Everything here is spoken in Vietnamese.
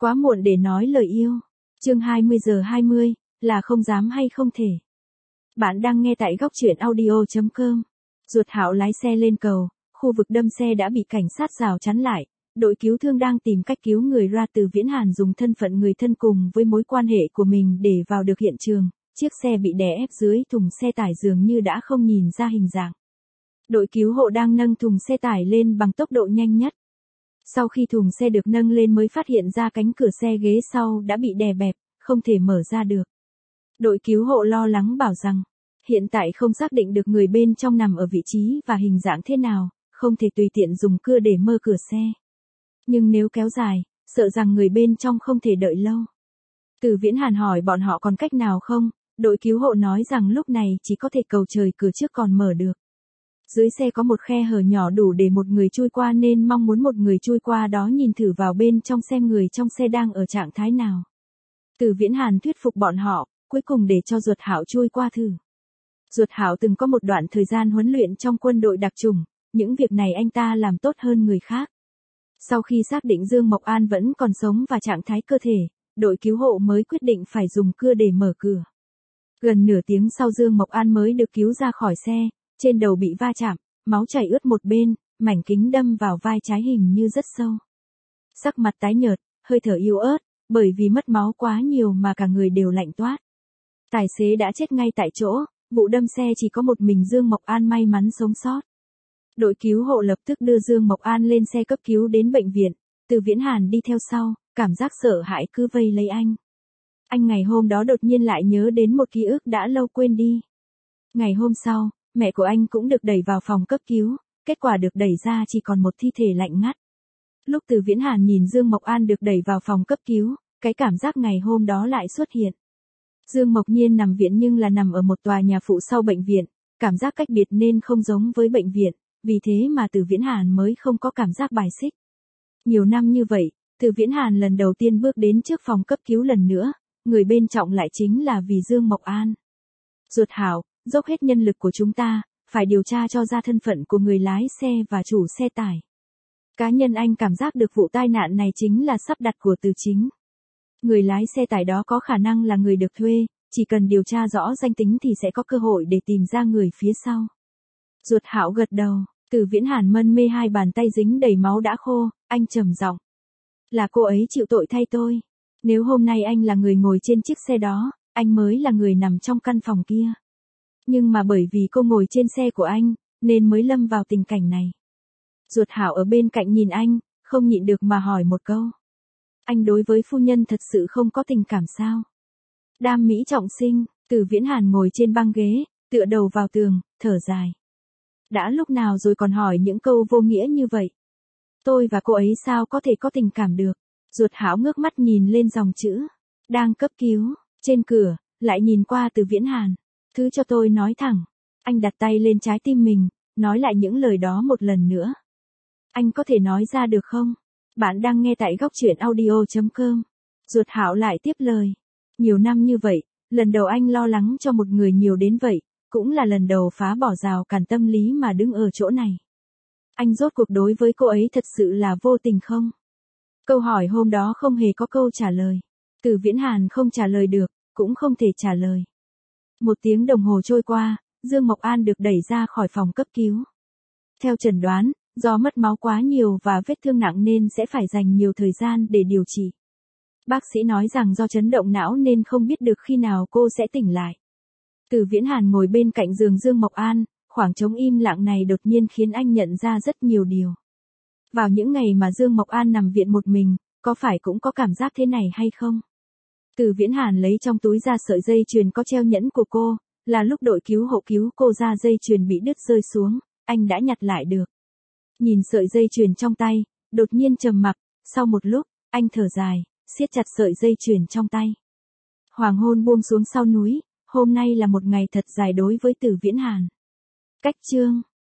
Quá muộn để nói lời yêu. Chương 20:20, là không dám hay không thể. Bạn đang nghe tại góc truyện audio.com. Ruột Hạo lái xe lên cầu, khu vực đâm xe đã bị cảnh sát rào chắn lại. Đội cứu thương đang tìm cách cứu người ra. Từ Viễn Hàn dùng thân phận người thân cùng với mối quan hệ của mình để vào được hiện trường. Chiếc xe bị đè ép dưới thùng xe tải dường như đã không nhìn ra hình dạng. Đội cứu hộ đang nâng thùng xe tải lên bằng tốc độ nhanh nhất. Sau khi thùng xe được nâng lên mới phát hiện ra cánh cửa xe ghế sau đã bị đè bẹp, không thể mở ra được. Đội cứu hộ lo lắng bảo rằng, hiện tại không xác định được người bên trong nằm ở vị trí và hình dạng thế nào, không thể tùy tiện dùng cưa để mở cửa xe. Nhưng nếu kéo dài, sợ rằng người bên trong không thể đợi lâu. Từ Viễn Hàn hỏi bọn họ còn cách nào không, đội cứu hộ nói rằng lúc này chỉ có thể cầu trời cửa trước còn mở được. Dưới xe có một khe hở nhỏ đủ để một người chui qua nên mong muốn một người chui qua đó nhìn thử vào bên trong xem người trong xe đang ở trạng thái nào. Từ Viễn Hàn thuyết phục bọn họ, cuối cùng để cho Ruột Hạo chui qua thử. Ruột Hạo từng có một đoạn thời gian huấn luyện trong quân đội đặc chủng, những việc này anh ta làm tốt hơn người khác. Sau khi xác định Dương Mộc An vẫn còn sống và trạng thái cơ thể, đội cứu hộ mới quyết định phải dùng cưa để mở cửa. Gần nửa tiếng sau Dương Mộc An mới được cứu ra khỏi xe, trên đầu bị va chạm, máu chảy ướt một bên, mảnh kính đâm vào vai trái hình như rất sâu. Sắc mặt tái nhợt, hơi thở yếu ớt, bởi vì mất máu quá nhiều mà cả người đều lạnh toát. Tài xế đã chết ngay tại chỗ, vụ đâm xe chỉ có một mình Dương Mộc An may mắn sống sót. Đội cứu hộ lập tức đưa Dương Mộc An lên xe cấp cứu đến bệnh viện, Từ Viễn Hàn đi theo sau, cảm giác sợ hãi cứ vây lấy anh. Anh ngày hôm đó đột nhiên lại nhớ đến một ký ức đã lâu quên đi. Ngày hôm sau, mẹ của anh cũng được đẩy vào phòng cấp cứu, kết quả được đẩy ra chỉ còn một thi thể lạnh ngắt. Lúc Từ Viễn Hàn nhìn Dương Mộc An được đẩy vào phòng cấp cứu, cái cảm giác ngày hôm đó lại xuất hiện. Dương Mộc Nhiên nằm viện nhưng là nằm ở một tòa nhà phụ sau bệnh viện, cảm giác cách biệt nên không giống với bệnh viện, vì thế mà Từ Viễn Hàn mới không có cảm giác bài xích. Nhiều năm như vậy, Từ Viễn Hàn lần đầu tiên bước đến trước phòng cấp cứu lần nữa, người bên trọng lại chính là vì Dương Mộc An. Ruột Hạo, dốc hết nhân lực của chúng ta, phải điều tra cho ra thân phận của người lái xe và chủ xe tải. Cá nhân anh cảm giác được vụ tai nạn này chính là sắp đặt của Từ Chính. Người lái xe tải đó có khả năng là người được thuê, chỉ cần điều tra rõ danh tính thì sẽ có cơ hội để tìm ra người phía sau. Ruột Hạo gật đầu, Từ Viễn Hàn mân mê hai bàn tay dính đầy máu đã khô, anh trầm giọng. Là cô ấy chịu tội thay tôi. Nếu hôm nay anh là người ngồi trên chiếc xe đó, anh mới là người nằm trong căn phòng kia. Nhưng mà bởi vì cô ngồi trên xe của anh, nên mới lâm vào tình cảnh này. Ruột Hạo ở bên cạnh nhìn anh, không nhịn được mà hỏi một câu. Anh đối với phu nhân thật sự không có tình cảm sao? Đam mỹ trọng sinh, Từ Viễn Hàn ngồi trên băng ghế, tựa đầu vào tường, thở dài. Đã lúc nào rồi còn hỏi những câu vô nghĩa như vậy? Tôi và cô ấy sao có thể có tình cảm được? Ruột Hạo ngước mắt nhìn lên dòng chữ đang cấp cứu trên cửa, lại nhìn qua Từ Viễn Hàn. Thứ cho tôi nói thẳng. Anh đặt tay lên trái tim mình, nói lại những lời đó một lần nữa. Anh có thể nói ra được không? Bạn đang nghe tại góc truyện audio.com. Ruột Hạo lại tiếp lời. Nhiều năm như vậy, lần đầu anh lo lắng cho một người nhiều đến vậy, cũng là lần đầu phá bỏ rào cản tâm lý mà đứng ở chỗ này. Anh rốt cuộc đối với cô ấy thật sự là vô tình không? Câu hỏi hôm đó không hề có câu trả lời. Từ Viễn Hàn không trả lời được, cũng không thể trả lời. 1 tiếng đồng hồ trôi qua, Dương Mộc An được đẩy ra khỏi phòng cấp cứu. Theo chẩn đoán, do mất máu quá nhiều và vết thương nặng nên sẽ phải dành nhiều thời gian để điều trị. Bác sĩ nói rằng do chấn động não nên không biết được khi nào cô sẽ tỉnh lại. Từ Viễn Hàn ngồi bên cạnh giường Dương Mộc An, khoảng trống im lặng này đột nhiên khiến anh nhận ra rất nhiều điều. Vào những ngày mà Dương Mộc An nằm viện một mình, có phải cũng có cảm giác thế này hay không? Từ Viễn Hàn lấy trong túi ra sợi dây chuyền có treo nhẫn của cô, là lúc đội cứu hộ cứu cô ra dây chuyền bị đứt rơi xuống, anh đã nhặt lại được. Nhìn sợi dây chuyền trong tay, đột nhiên trầm mặc, sau một lúc, anh thở dài, siết chặt sợi dây chuyền trong tay. Hoàng hôn buông xuống sau núi, hôm nay là một ngày thật dài đối với Từ Viễn Hàn. Cách chương